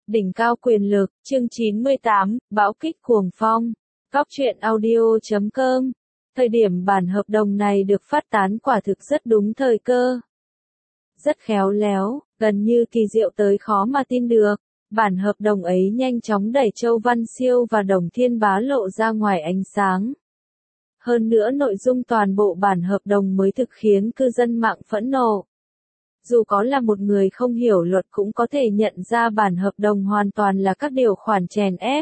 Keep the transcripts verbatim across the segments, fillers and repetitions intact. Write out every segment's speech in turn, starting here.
Đỉnh cao quyền lực, chương chín mươi tám, bão kích cuồng phong. Góc truyện audio chấm com. Thời điểm bản hợp đồng này được phát tán quả thực rất đúng thời cơ. Rất khéo léo, gần như kỳ diệu tới khó mà tin được. Bản hợp đồng ấy nhanh chóng đẩy Châu Văn Siêu và Đồng Thiên Bá lộ ra ngoài ánh sáng. Hơn nữa nội dung toàn bộ bản hợp đồng mới thực khiến cư dân mạng phẫn nộ. Dù có là một người không hiểu luật cũng có thể nhận ra bản hợp đồng hoàn toàn là các điều khoản chèn ép.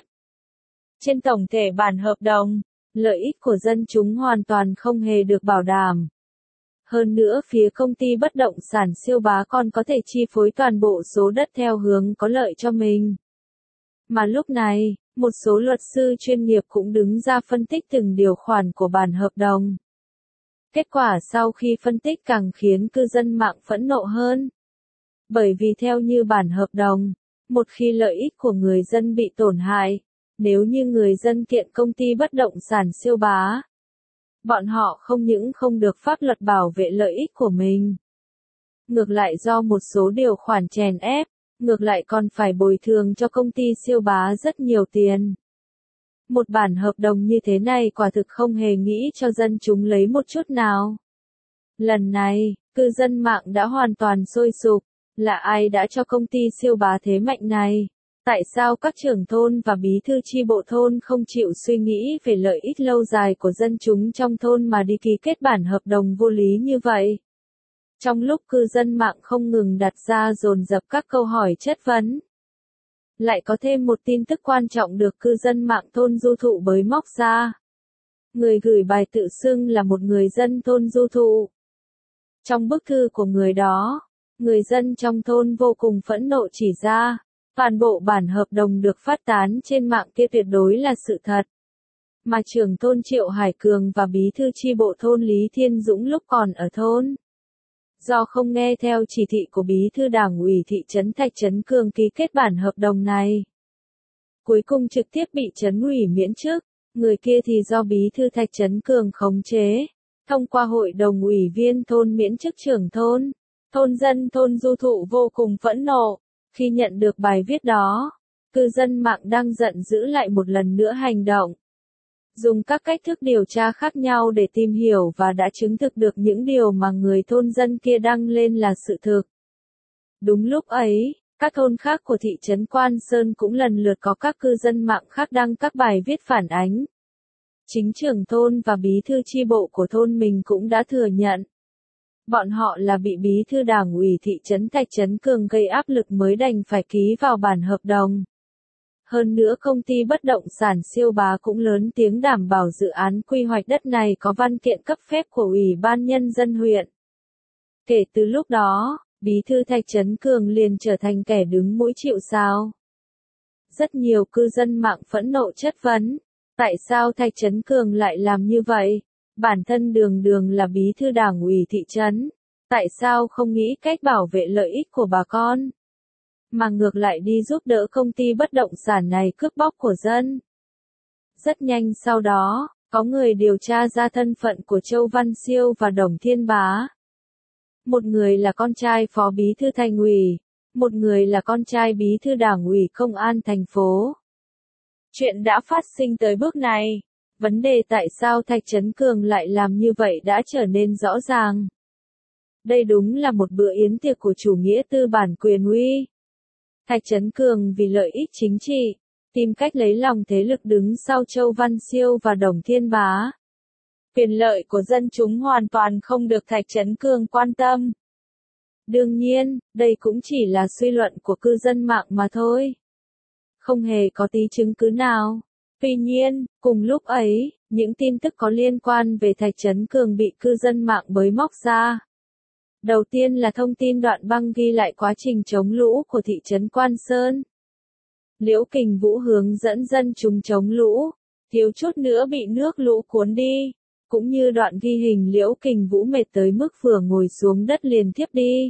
Trên tổng thể bản hợp đồng, lợi ích của dân chúng hoàn toàn không hề được bảo đảm. Hơn nữa phía công ty bất động sản Siêu Bá còn có thể chi phối toàn bộ số đất theo hướng có lợi cho mình. Mà lúc này, một số luật sư chuyên nghiệp cũng đứng ra phân tích từng điều khoản của bản hợp đồng. Kết quả sau khi phân tích càng khiến cư dân mạng phẫn nộ hơn. Bởi vì theo như bản hợp đồng, một khi lợi ích của người dân bị tổn hại, nếu như người dân kiện công ty bất động sản Siêu Bá, bọn họ không những không được pháp luật bảo vệ lợi ích của mình. Ngược lại do một số điều khoản chèn ép, ngược lại còn phải bồi thường cho công ty Siêu Bá rất nhiều tiền. Một bản hợp đồng như thế này quả thực không hề nghĩ cho dân chúng lấy một chút nào. Lần này, cư dân mạng đã hoàn toàn sôi sục, là ai đã cho công ty Siêu Bá thế mạnh này? Tại sao các trưởng thôn và bí thư chi bộ thôn không chịu suy nghĩ về lợi ích lâu dài của dân chúng trong thôn mà đi ký kết bản hợp đồng vô lý như vậy? Trong lúc cư dân mạng không ngừng đặt ra dồn dập các câu hỏi chất vấn, lại có thêm một tin tức quan trọng được cư dân mạng thôn Du Thụ bới móc ra. Người gửi bài tự xưng là một người dân thôn Du Thụ. Trong bức thư của người đó, người dân trong thôn vô cùng phẫn nộ chỉ ra, toàn bộ bản hợp đồng được phát tán trên mạng kia tuyệt đối là sự thật. Mà trưởng thôn Triệu Hải Cường và bí thư chi bộ thôn Lý Thiên Dũng lúc còn ở thôn, do không nghe theo chỉ thị của bí thư đảng ủy thị trấn Thạch Trấn Cường ký kết bản hợp đồng này, cuối cùng trực tiếp bị trấn ủy miễn chức, người kia thì do bí thư Thạch Trấn Cường khống chế, thông qua hội đồng ủy viên thôn miễn chức trưởng thôn. Thôn dân thôn Du Thụ vô cùng phẫn nộ, khi nhận được bài viết đó, cư dân mạng đang giận dữ lại một lần nữa hành động. Dùng các cách thức điều tra khác nhau để tìm hiểu và đã chứng thực được những điều mà người thôn dân kia đăng lên là sự thực. Đúng lúc ấy, các thôn khác của thị trấn Quan Sơn cũng lần lượt có các cư dân mạng khác đăng các bài viết phản ánh. Chính trưởng thôn và bí thư chi bộ của thôn mình cũng đã thừa nhận. Bọn họ là bị bí thư đảng ủy thị trấn Thạch Trấn Cường gây áp lực mới đành phải ký vào bản hợp đồng. Hơn nữa công ty bất động sản Siêu Bá cũng lớn tiếng đảm bảo dự án quy hoạch đất này có văn kiện cấp phép của Ủy ban Nhân dân huyện. Kể từ lúc đó, bí thư Thạch Trấn Cường liền trở thành kẻ đứng mũi chịu sào. Rất nhiều cư dân mạng phẫn nộ chất vấn, tại sao Thạch Trấn Cường lại làm như vậy? Bản thân đường đường là bí thư đảng ủy thị trấn, tại sao không nghĩ cách bảo vệ lợi ích của bà con, mà ngược lại đi giúp đỡ công ty bất động sản này cướp bóc của dân? Rất nhanh sau đó, có người điều tra ra thân phận của Châu Văn Siêu và Đồng Thiên Bá. Một người là con trai phó bí thư thành ủy, một người là con trai bí thư đảng ủy công an thành phố. Chuyện đã phát sinh tới bước này. Vấn đề tại sao Thạch Trấn Cường lại làm như vậy đã trở nên rõ ràng. Đây đúng là một bữa yến tiệc của chủ nghĩa tư bản quyền uy. Thạch Trấn Cường vì lợi ích chính trị, tìm cách lấy lòng thế lực đứng sau Châu Văn Siêu và Đồng Thiên Bá. Quyền lợi của dân chúng hoàn toàn không được Thạch Trấn Cường quan tâm. Đương nhiên, đây cũng chỉ là suy luận của cư dân mạng mà thôi. Không hề có tí chứng cứ nào. Tuy nhiên, cùng lúc ấy, những tin tức có liên quan về Thạch Trấn Cường bị cư dân mạng bới móc ra. Đầu tiên là thông tin đoạn băng ghi lại quá trình chống lũ của thị trấn Quan Sơn. Liễu Kình Vũ hướng dẫn dân chúng chống lũ, thiếu chút nữa bị nước lũ cuốn đi, cũng như đoạn ghi hình Liễu Kình Vũ mệt tới mức vừa ngồi xuống đất liền thiếp đi.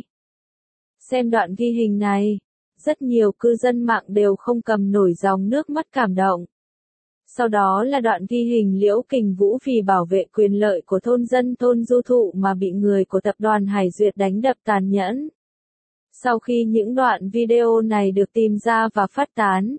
Xem đoạn ghi hình này, rất nhiều cư dân mạng đều không cầm nổi dòng nước mắt cảm động. Sau đó là đoạn ghi hình Liễu Kình Vũ vì bảo vệ quyền lợi của thôn dân thôn Du Thụ mà bị người của tập đoàn Hải Duyệt đánh đập tàn nhẫn. Sau khi những đoạn video này được tìm ra và phát tán,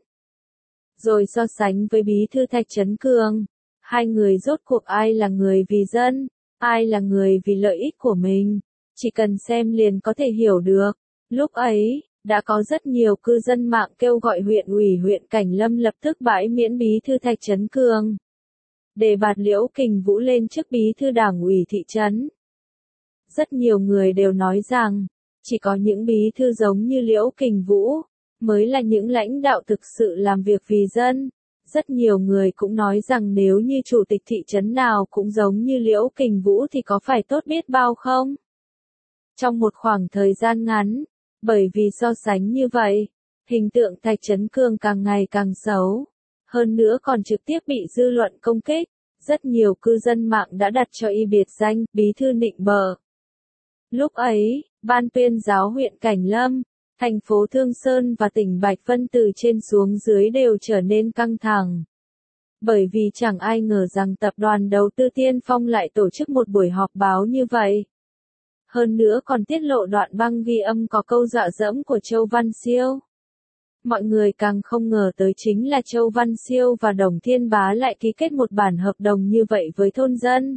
rồi so sánh với bí thư Thạch Trấn Cường, hai người rốt cuộc ai là người vì dân, ai là người vì lợi ích của mình, chỉ cần xem liền có thể hiểu được. Lúc ấy, đã có rất nhiều cư dân mạng kêu gọi huyện ủy huyện Cảnh Lâm lập tức bãi miễn bí thư Thạch Trấn Cường, đề bạt Liễu Kình Vũ lên chức bí thư đảng ủy thị trấn. Rất nhiều người đều nói rằng, chỉ có những bí thư giống như Liễu Kình Vũ, mới là những lãnh đạo thực sự làm việc vì dân. Rất nhiều người cũng nói rằng nếu như chủ tịch thị trấn nào cũng giống như Liễu Kình Vũ thì có phải tốt biết bao không? Trong một khoảng thời gian ngắn, bởi vì so sánh như vậy, hình tượng Thạch Trấn Cường càng ngày càng xấu. Hơn nữa còn trực tiếp bị dư luận công kích, rất nhiều cư dân mạng đã đặt cho y biệt danh, bí thư nịnh bợ. Lúc ấy, ban tuyên giáo huyện Cảnh Lâm, thành phố Thương Sơn và tỉnh Bạch Vân từ trên xuống dưới đều trở nên căng thẳng. Bởi vì chẳng ai ngờ rằng tập đoàn đầu tư Tiên Phong lại tổ chức một buổi họp báo như vậy. Hơn nữa còn tiết lộ đoạn băng ghi âm có câu dọa dẫm của Châu Văn Siêu. Mọi người càng không ngờ tới chính là Châu Văn Siêu và Đồng Thiên Bá lại ký kết một bản hợp đồng như vậy với thôn dân.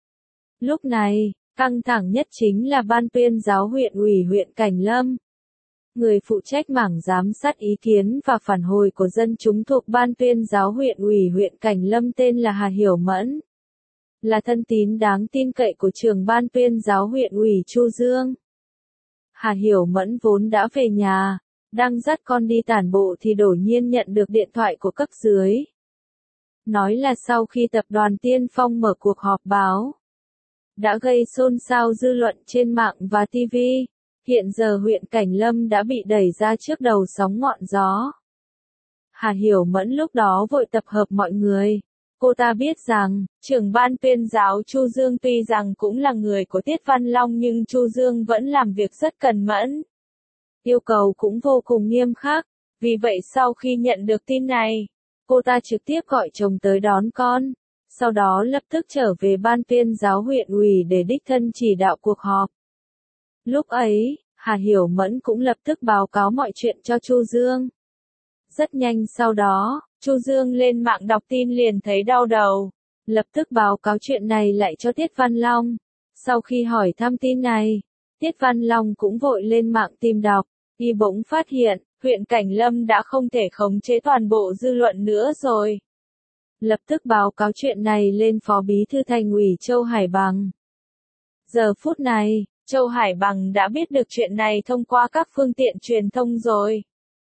Lúc này, căng thẳng nhất chính là ban tuyên giáo huyện ủy huyện Cảnh Lâm. Người phụ trách mảng giám sát ý kiến và phản hồi của dân chúng thuộc ban tuyên giáo huyện ủy huyện Cảnh Lâm tên là Hà Hiểu Mẫn, là thân tín đáng tin cậy của trưởng ban tuyên giáo huyện ủy Chu Dương. Hà Hiểu Mẫn vốn đã về nhà, đang dắt con đi tản bộ thì đột nhiên nhận được điện thoại của cấp dưới. Nói là sau khi tập đoàn Tiên Phong mở cuộc họp báo, đã gây xôn xao dư luận trên mạng và ti vi. Hiện giờ huyện Cảnh Lâm đã bị đẩy ra trước đầu sóng ngọn gió. Hà Hiểu Mẫn lúc đó vội tập hợp mọi người. Cô ta biết rằng, trưởng ban tuyên giáo Chu Dương tuy rằng cũng là người của Tiết Văn Long nhưng Chu Dương vẫn làm việc rất cần mẫn. Yêu cầu cũng vô cùng nghiêm khắc. Vì vậy sau khi nhận được tin này, cô ta trực tiếp gọi chồng tới đón con. Sau đó lập tức trở về ban tuyên giáo huyện ủy để đích thân chỉ đạo cuộc họp. Lúc ấy, Hà Hiểu Mẫn cũng lập tức báo cáo mọi chuyện cho Chu Dương. Rất nhanh sau đó, Chu Dương lên mạng đọc tin liền thấy đau đầu, lập tức báo cáo chuyện này lại cho Tiết Văn Long. Sau khi hỏi thăm tin này, Tiết Văn Long cũng vội lên mạng tìm đọc, y bỗng phát hiện, huyện Cảnh Lâm đã không thể khống chế toàn bộ dư luận nữa rồi. Lập tức báo cáo chuyện này lên Phó Bí thư Thành ủy Châu Hải Bằng. Giờ phút này, Châu Hải Bằng đã biết được chuyện này thông qua các phương tiện truyền thông rồi.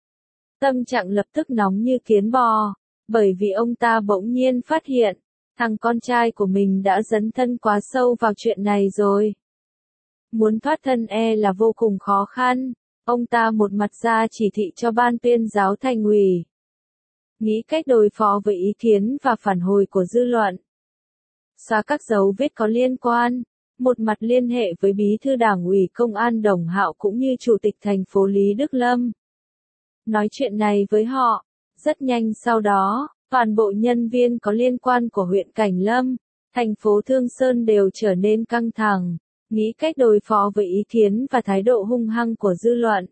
Tâm trạng lập tức nóng như kiến bò, bởi vì ông ta bỗng nhiên phát hiện, thằng con trai của mình đã dấn thân quá sâu vào chuyện này rồi. Muốn thoát thân e là vô cùng khó khăn, ông ta một mặt ra chỉ thị cho ban tuyên giáo Thành ủy, nghĩ cách đối phó với ý kiến và phản hồi của dư luận, xóa các dấu vết có liên quan. Một mặt liên hệ với bí thư đảng ủy công an Đồng Hạo cũng như chủ tịch thành phố Lý Đức Lâm. Nói chuyện này với họ, rất nhanh sau đó, toàn bộ nhân viên có liên quan của huyện Cảnh Lâm, thành phố Thương Sơn đều trở nên căng thẳng, nghĩ cách đối phó với ý kiến và thái độ hung hăng của dư luận.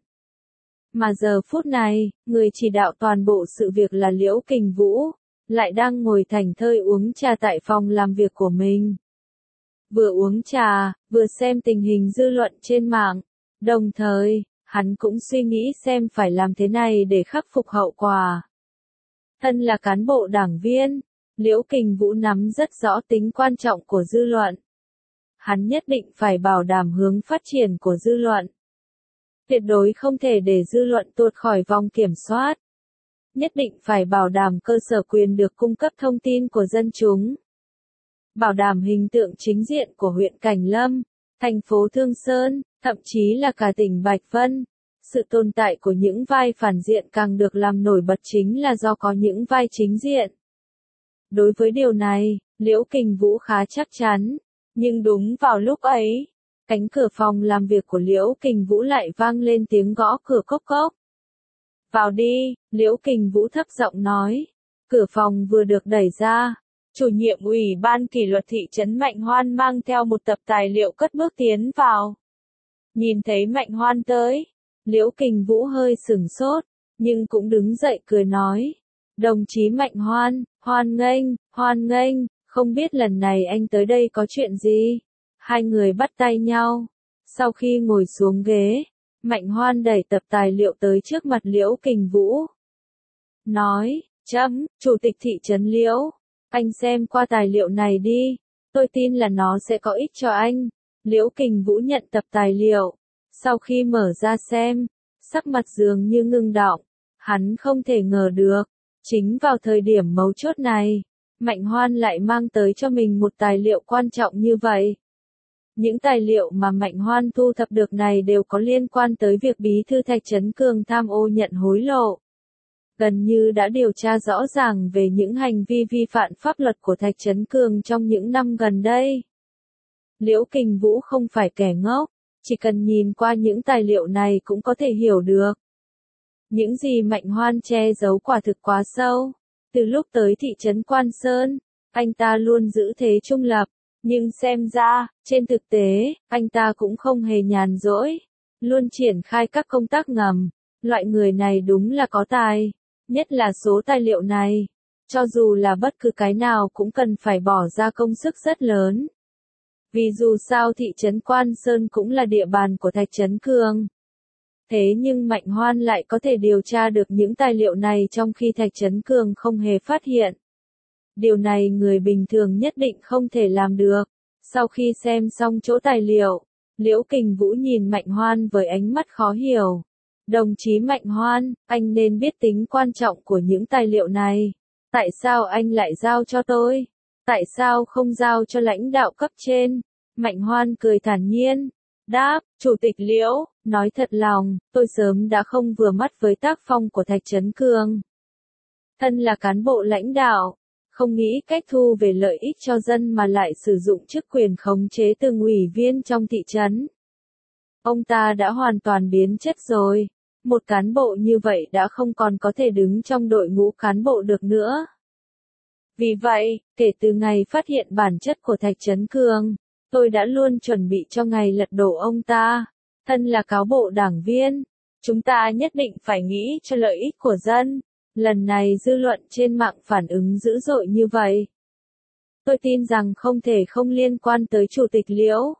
Mà giờ phút này, người chỉ đạo toàn bộ sự việc là Liễu Kình Vũ, lại đang ngồi thảnh thơi uống trà tại phòng làm việc của mình. Vừa uống trà, vừa xem tình hình dư luận trên mạng, đồng thời, hắn cũng suy nghĩ xem phải làm thế này để khắc phục hậu quả. Thân là cán bộ đảng viên, Liễu Kình Vũ nắm rất rõ tính quan trọng của dư luận. Hắn nhất định phải bảo đảm hướng phát triển của dư luận. Tuyệt đối không thể để dư luận tuột khỏi vòng kiểm soát. Nhất định phải bảo đảm cơ sở quyền được cung cấp thông tin của dân chúng. Bảo đảm hình tượng chính diện của huyện Cảnh Lâm, thành phố Thương Sơn, thậm chí là cả tỉnh Bạch Vân. Sự tồn tại của những vai phản diện càng được làm nổi bật chính là do có những vai chính diện. Đối với điều này, Liễu Kình Vũ khá chắc chắn, nhưng đúng vào lúc ấy, cánh cửa phòng làm việc của Liễu Kình Vũ lại vang lên tiếng gõ cửa cốc cốc. Vào đi, Liễu Kình Vũ thấp giọng nói. Cửa phòng vừa được đẩy ra, chủ nhiệm ủy ban kỷ luật thị trấn Mạnh Hoan mang theo một tập tài liệu cất bước tiến vào. Nhìn thấy Mạnh Hoan tới, Liễu Kình Vũ hơi sửng sốt, nhưng cũng đứng dậy cười nói. Đồng chí Mạnh Hoan, hoan nghênh, hoan nghênh, không biết lần này anh tới đây có chuyện gì? Hai người bắt tay nhau. Sau khi ngồi xuống ghế, Mạnh Hoan đẩy tập tài liệu tới trước mặt Liễu Kình Vũ. Nói, chấm, Chủ tịch thị trấn Liễu, anh xem qua tài liệu này đi, tôi tin là nó sẽ có ích cho anh. Liễu Kình Vũ nhận tập tài liệu, sau khi mở ra xem, sắc mặt dường như ngưng đọng, hắn không thể ngờ được, chính vào thời điểm mấu chốt này, Mạnh Hoan lại mang tới cho mình một tài liệu quan trọng như vậy. Những tài liệu mà Mạnh Hoan thu thập được này đều có liên quan tới việc bí thư Thạch Trấn Cường tham ô nhận hối lộ. Gần như đã điều tra rõ ràng về những hành vi vi phạm pháp luật của Thạch Trấn Cường trong những năm gần đây. Liễu Kình Vũ không phải kẻ ngốc, chỉ cần nhìn qua những tài liệu này cũng có thể hiểu được. Những gì Mạnh Hoan che giấu quả thực quá sâu. Từ lúc tới thị trấn Quan Sơn, anh ta luôn giữ thế trung lập, nhưng xem ra, trên thực tế, anh ta cũng không hề nhàn rỗi, luôn triển khai các công tác ngầm. Loại người này đúng là có tài, nhất là số tài liệu này. Cho dù là bất cứ cái nào cũng cần phải bỏ ra công sức rất lớn. Vì dù sao thị trấn Quan Sơn cũng là địa bàn của Thạch Trấn Cường. Thế nhưng Mạnh Hoan lại có thể điều tra được những tài liệu này trong khi Thạch Trấn Cường không hề phát hiện. Điều này người bình thường nhất định không thể làm được. Sau khi xem xong chỗ tài liệu, Liễu Kình Vũ nhìn Mạnh Hoan với ánh mắt khó hiểu. Đồng chí Mạnh Hoan, anh nên biết tính quan trọng của những tài liệu này. Tại sao anh lại giao cho tôi? Tại sao không giao cho lãnh đạo cấp trên? Mạnh Hoan cười thản nhiên. Đáp, Chủ tịch Liễu, nói thật lòng, tôi sớm đã không vừa mắt với tác phong của Thạch Trấn Cường. Thân là cán bộ lãnh đạo, không nghĩ cách thu về lợi ích cho dân mà lại sử dụng chức quyền khống chế từng ủy viên trong thị trấn. Ông ta đã hoàn toàn biến chất rồi. Một cán bộ như vậy đã không còn có thể đứng trong đội ngũ cán bộ được nữa. Vì vậy, kể từ ngày phát hiện bản chất của Thạch Trấn Cường, tôi đã luôn chuẩn bị cho ngày lật đổ ông ta. Thân là cáo bộ đảng viên, chúng ta nhất định phải nghĩ cho lợi ích của dân. Lần này dư luận trên mạng phản ứng dữ dội như vậy. Tôi tin rằng không thể không liên quan tới Chủ tịch Liễu.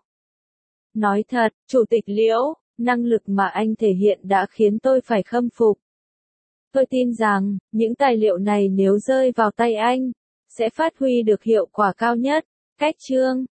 Nói thật, Chủ tịch Liễu, năng lực mà anh thể hiện đã khiến tôi phải khâm phục. Tôi tin rằng, những tài liệu này nếu rơi vào tay anh, sẽ phát huy được hiệu quả cao nhất. Cách chương